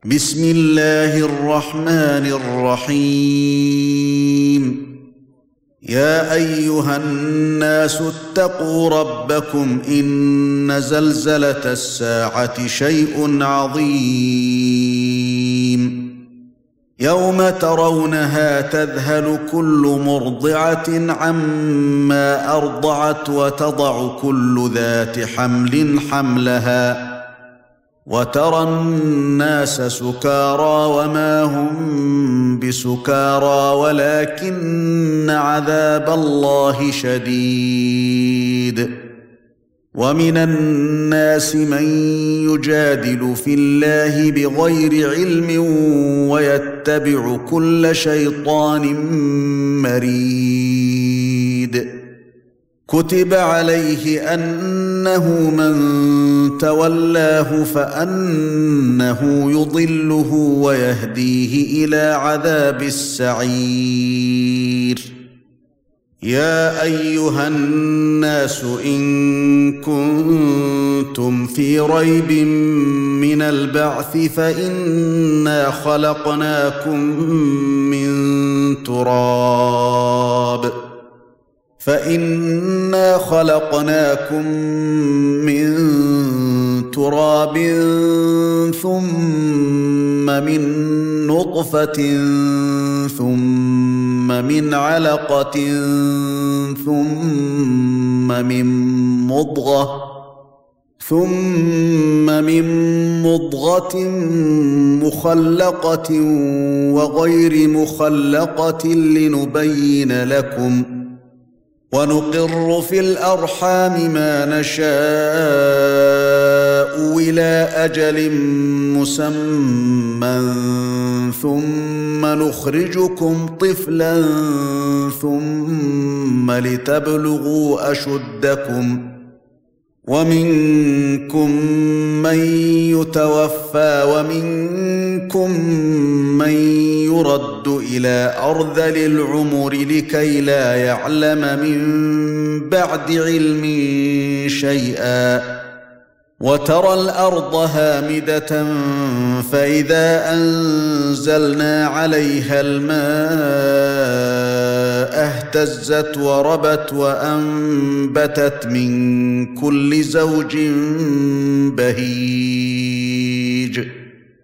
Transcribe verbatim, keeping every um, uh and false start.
بسم الله الرحمن الرحيم يا أيها الناس اتقوا ربكم إن زلزلة الساعة شيء عظيم يوم ترونها تذهل كل مرضعة عما أرضعت وتضع كل ذات حمل حملها وترى الناس سكارى وما هم بسكارى ولكن عذاب الله شديد ومن الناس من يجادل في الله بغير علم ويتبع كل شيطان مريد كتب عليه أنه من تولاه فأنه يضله ويهديه إلى عذاب السعير يا أيها الناس إن كنتم في ريب من البعث فإنا خلقناكم من تراب فإنا خلقناكم من تراب ثم من نطفة ثم من علقة ثم من مضغة ثم من مضغة مخلقة وغير مخلقة لنبين لكم ونقر في الأرحام ما نشاء إلى أجل مسمى ثم نخرجكم طفلا ثم لتبلغوا أشدكم ومنكم من يتوفى ومنكم من يرد إلى أرذل العمر لكي لا يعلم من بعد علم شيئا وترى الأرض هامدة فإذا أنزلنا عليها الماء اهتزت وربت وأنبتت من كل زوج بهيج